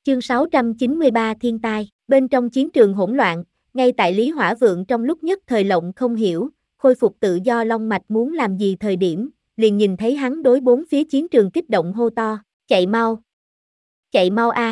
Chương 693 Thiên tai. Bên trong chiến trường hỗn loạn, ngay tại Lý Hỏa Vượng trong lúc nhất thời lộng không hiểu, khôi phục tự do long mạch muốn làm gì thời điểm, liền nhìn thấy hắn đối bốn phía chiến trường kích động hô to, chạy mau a.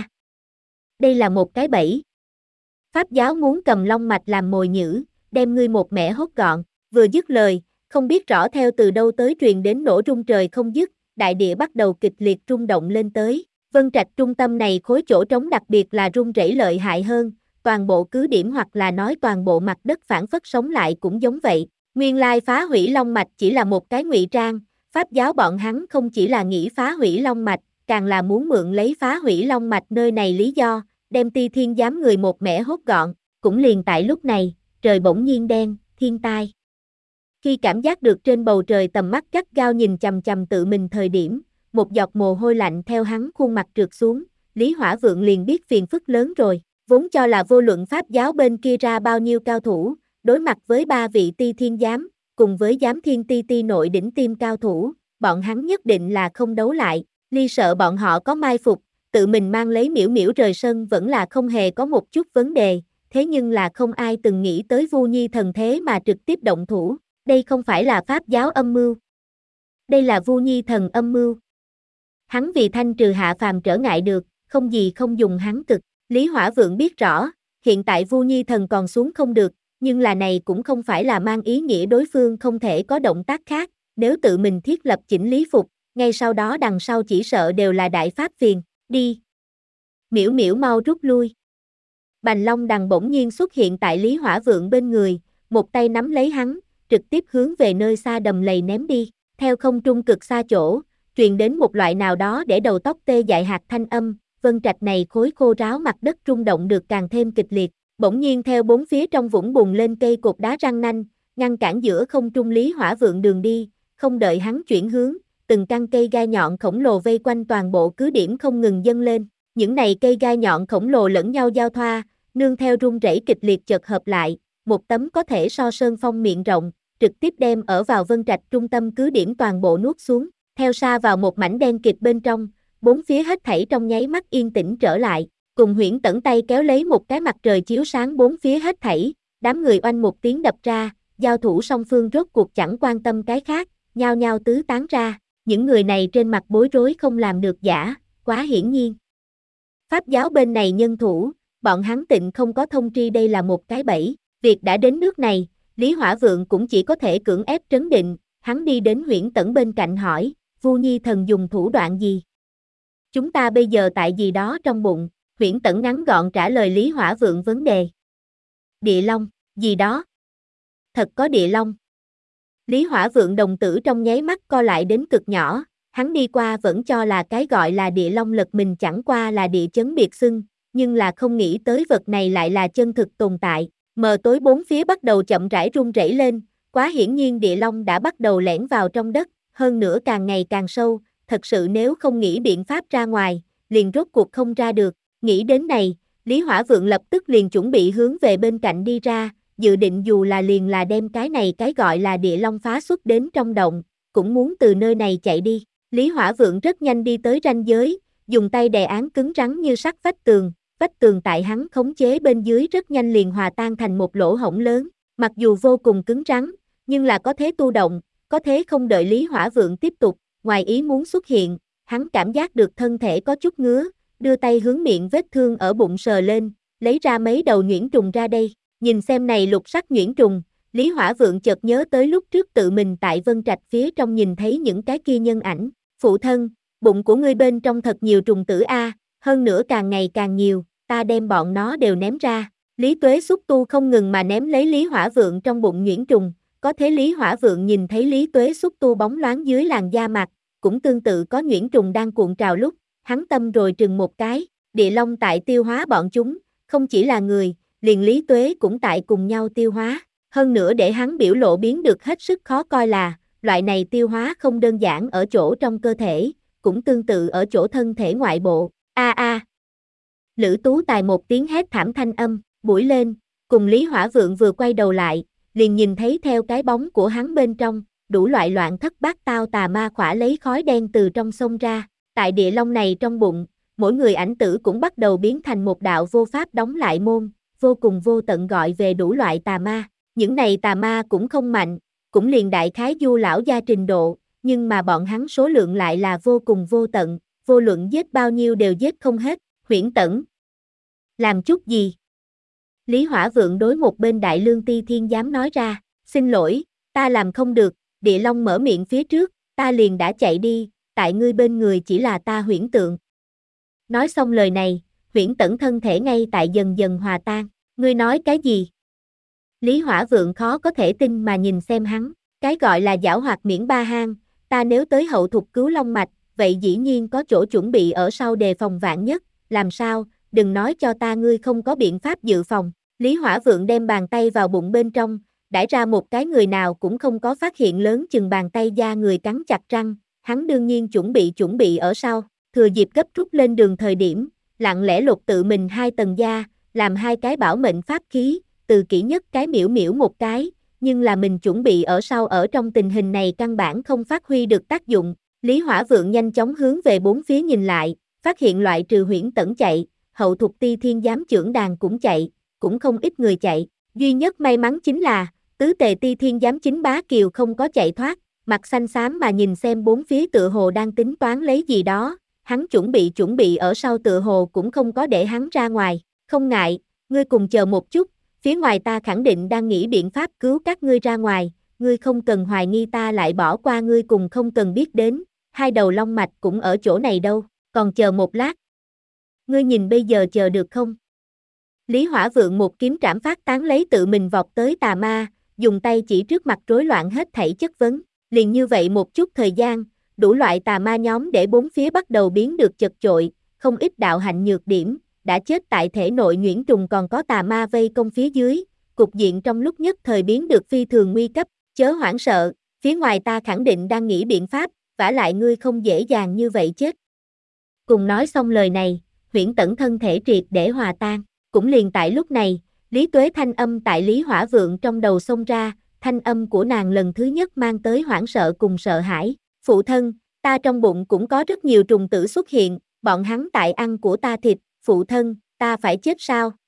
Đây là một cái bẫy. Pháp giáo muốn cầm long mạch làm mồi nhử, đem ngươi một mẻ hốt gọn. Vừa dứt lời, không biết rõ theo từ đâu tới truyền đến nổ rung trời không dứt, đại địa bắt đầu kịch liệt rung động lên tới. Vân Trạch trung tâm này khối chỗ trống đặc biệt là rung rẩy lợi hại hơn, toàn bộ cứ điểm hoặc là nói toàn bộ mặt đất phản phất sống lại cũng giống vậy. Nguyên lai phá hủy long mạch chỉ là một cái ngụy trang, pháp giáo bọn hắn không chỉ là nghĩ phá hủy long mạch, càng là muốn mượn lấy phá hủy long mạch nơi này lý do, đem Ti Thiên giám người một mẻ hốt gọn. Cũng liền tại lúc này, trời bỗng nhiên đen, thiên tai. Khi cảm giác được trên bầu trời tầm mắt gắt gao nhìn chằm chằm tự mình thời điểm, một giọt mồ hôi lạnh theo hắn khuôn mặt trượt xuống, Lý Hỏa Vượng liền biết phiền phức lớn rồi, vốn cho là vô luận pháp giáo bên kia ra bao nhiêu cao thủ, đối mặt với ba vị Ti Thiên giám, cùng với giám thiên ti ti nội đỉnh tim cao thủ, bọn hắn nhất định là không đấu lại, Ly sợ bọn họ có mai phục, tự mình mang lấy miễu miễu rời sân vẫn là không hề có một chút vấn đề, thế nhưng là không ai từng nghĩ tới Vu Nhi thần thế mà trực tiếp động thủ, đây không phải là pháp giáo âm mưu. Đây là Vu Nhi thần âm mưu. Hắn vì thanh trừ hạ phàm trở ngại được, không gì không dùng hắn cực. Lý Hỏa Vượng biết rõ, hiện tại Vu Nhi thần còn xuống không được, nhưng là này cũng không phải là mang ý nghĩa đối phương không thể có động tác khác, nếu tự mình thiết lập chỉnh lý phục, ngay sau đó đằng sau chỉ sợ đều là đại pháp phiền, đi. Miễu miễu mau rút lui. Bành Long Đằng bỗng nhiên xuất hiện tại Lý Hỏa Vượng bên người, một tay nắm lấy hắn, trực tiếp hướng về nơi xa đầm lầy ném đi, theo không trung cực xa chỗ, truyền đến một loại nào đó để đầu tóc tê dại hạt thanh âm, Vân Trạch này khối khô ráo mặt đất rung động được càng thêm kịch liệt, bỗng nhiên theo bốn phía trong vũng bùn lên cây cột đá răng nanh, ngăn cản giữa không trung Lý Hỏa Vượng đường đi, không đợi hắn chuyển hướng, từng căn cây gai nhọn khổng lồ vây quanh toàn bộ cứ điểm không ngừng dâng lên, những này cây gai nhọn khổng lồ lẫn nhau giao thoa, nương theo rung rẩy kịch liệt chật hợp lại, một tấm có thể so sơn phong miệng rộng, trực tiếp đem ở vào Vân Trạch trung tâm cứ điểm toàn bộ nuốt xuống, theo xa vào một mảnh đen kịt bên trong, bốn phía hết thảy trong nháy mắt yên tĩnh trở lại, cùng Huyễn Tẩn tay kéo lấy một cái mặt trời chiếu sáng bốn phía hết thảy, đám người oanh một tiếng đập ra, giao thủ song phương rốt cuộc chẳng quan tâm cái khác, nhao nhao tứ tán ra, những người này trên mặt bối rối không làm được giả, quá hiển nhiên. Pháp giáo bên này nhân thủ, bọn hắn tịnh không có thông tri đây là một cái bẫy, việc đã đến nước này, Lý Hỏa Vượng cũng chỉ có thể cưỡng ép trấn định, hắn đi đến Huyễn Tẩn bên cạnh hỏi, Vu Nhi thần dùng thủ đoạn gì? Chúng ta bây giờ tại gì đó trong bụng, Huyễn Tẩn ngắn gọn trả lời Lý Hỏa Vượng vấn đề. Địa Long, gì đó? Thật có Địa Long. Lý Hỏa Vượng đồng tử trong nháy mắt co lại đến cực nhỏ, hắn đi qua vẫn cho là cái gọi là Địa Long lật mình chẳng qua là địa chấn biệt xưng, nhưng là không nghĩ tới vật này lại là chân thực tồn tại. Mờ tối bốn phía bắt đầu chậm rãi rung rẩy lên, quá hiển nhiên Địa Long đã bắt đầu lẻn vào trong đất, hơn nữa càng ngày càng sâu, thật sự nếu không nghĩ biện pháp ra ngoài, liền rốt cuộc không ra được. Nghĩ đến này, Lý Hỏa Vượng lập tức liền chuẩn bị hướng về bên cạnh đi ra, dự định dù là liền là đem cái này cái gọi là Địa Long phá xuất đến trong động, cũng muốn từ nơi này chạy đi. Lý Hỏa Vượng rất nhanh đi tới ranh giới, dùng tay đè án cứng rắn như sắt vách tường tại hắn khống chế bên dưới rất nhanh liền hòa tan thành một lỗ hổng lớn, mặc dù vô cùng cứng rắn, nhưng là có thế tu động, có thế không đợi Lý Hỏa Vượng tiếp tục, ngoài ý muốn xuất hiện, hắn cảm giác được thân thể có chút ngứa, đưa tay hướng miệng vết thương ở bụng sờ lên, lấy ra mấy đầu nhuyễn trùng ra đây, nhìn xem này lục sắc nhuyễn trùng, Lý Hỏa Vượng chợt nhớ tới lúc trước tự mình tại Vân Trạch phía trong nhìn thấy những cái kia nhân ảnh, phụ thân, bụng của ngươi bên trong thật nhiều trùng tử a, hơn nữa càng ngày càng nhiều, ta đem bọn nó đều ném ra. Lý Tuế xúc tu không ngừng mà ném lấy Lý Hỏa Vượng trong bụng nhuyễn trùng, có thế Lý Hỏa Vượng nhìn thấy Lý Tuế xúc tu bóng loáng dưới làn da mặt, cũng tương tự có nhuyễn trùng đang cuộn trào lúc, hắn tâm rồi trừng một cái, Địa Long tại tiêu hóa bọn chúng, không chỉ là người, liền Lý Tuế cũng tại cùng nhau tiêu hóa, hơn nữa để hắn biểu lộ biến được hết sức khó coi là, loại này tiêu hóa không đơn giản ở chỗ trong cơ thể, cũng tương tự ở chỗ thân thể ngoại bộ, Lữ Tú Tài một tiếng hét thảm thanh âm, buổi lên, cùng Lý Hỏa Vượng vừa quay đầu lại, liền nhìn thấy theo cái bóng của hắn bên trong, đủ loại loạn thất bát tao tà ma khỏa lấy khói đen từ trong sông ra, tại Địa Long này trong bụng, mỗi người ảnh tử cũng bắt đầu biến thành một đạo vô pháp đóng lại môn, vô cùng vô tận gọi về đủ loại tà ma. Những này tà ma cũng không mạnh, cũng liền đại khái du lão gia trình độ, nhưng mà bọn hắn số lượng lại là vô cùng vô tận, vô luận giết bao nhiêu đều giết không hết. Huyễn Tẩn, làm chút gì? Lý Hỏa Vượng đối một bên Đại Lương Ti Thiên Giám nói ra, xin lỗi, ta làm không được. Địa Long mở miệng phía trước, ta liền đã chạy đi, tại ngươi bên người chỉ là ta Huyễn Tượng. Nói xong lời này, Huyễn Tẩn thân thể ngay tại dần dần hòa tan. Ngươi nói cái gì? Lý Hỏa Vượng khó có thể tin mà nhìn xem hắn, cái gọi là giảo hoạt miễn ba hang, ta nếu tới hậu thục cứu long mạch, vậy dĩ nhiên có chỗ chuẩn bị ở sau đề phòng vạn nhất, làm sao, đừng nói cho ta ngươi không có biện pháp dự phòng. Lý Hỏa Vượng đem bàn tay vào bụng bên trong, đãi ra một cái người nào cũng không có phát hiện lớn chừng bàn tay da người cắn chặt răng, hắn đương nhiên chuẩn bị ở sau, thừa dịp gấp rút lên đường thời điểm, lặng lẽ lột tự mình 2 tầng da, làm 2 cái bảo mệnh pháp khí, từ kỹ nhất cái miễu miễu một cái, nhưng là mình chuẩn bị ở sau ở trong tình hình này căn bản không phát huy được tác dụng. Lý Hỏa Vượng nhanh chóng hướng về bốn phía nhìn lại, phát hiện loại trừ Huyễn Tẩn chạy, hậu thục Ti Thiên Giám trưởng đàn cũng chạy, cũng không ít người chạy, duy nhất may mắn chính là, tứ tề Ti Thiên Giám chính Bá Kiều không có chạy thoát, mặt xanh xám mà nhìn xem bốn phía tựa hồ đang tính toán lấy gì đó, hắn chuẩn bị ở sau tựa hồ cũng không có để hắn ra ngoài, không ngại, ngươi cùng chờ một chút, phía ngoài ta khẳng định đang nghĩ biện pháp cứu các ngươi ra ngoài, ngươi không cần hoài nghi ta lại bỏ qua ngươi cùng không cần biết đến, 2 đầu long mạch cũng ở chỗ này đâu, còn chờ một lát. Ngươi nhìn bây giờ chờ được không? Lý Hỏa Vượng một kiếm trảm phát tán lấy tự mình vọt tới tà ma, dùng tay chỉ trước mặt rối loạn hết thảy chất vấn, liền như vậy một chút thời gian, đủ loại tà ma nhóm để bốn phía bắt đầu biến được chật chội, không ít đạo hạnh nhược điểm, đã chết tại thể nội nhuyễn trùng còn có tà ma vây công phía dưới, cục diện trong lúc nhất thời biến được phi thường nguy cấp, chớ hoảng sợ, phía ngoài ta khẳng định đang nghĩ biện pháp, vả lại ngươi không dễ dàng như vậy chết. Cùng nói xong lời này, Huyễn Tẩn thân thể triệt để hòa tan, cũng liền tại lúc này, Lý Tuế thanh âm tại Lý Hỏa Vượng trong đầu xông ra, thanh âm của nàng lần thứ nhất mang tới hoảng sợ cùng sợ hãi, phụ thân, ta trong bụng cũng có rất nhiều trùng tử xuất hiện, bọn hắn tại ăn của ta thịt, phụ thân, ta phải chết sao?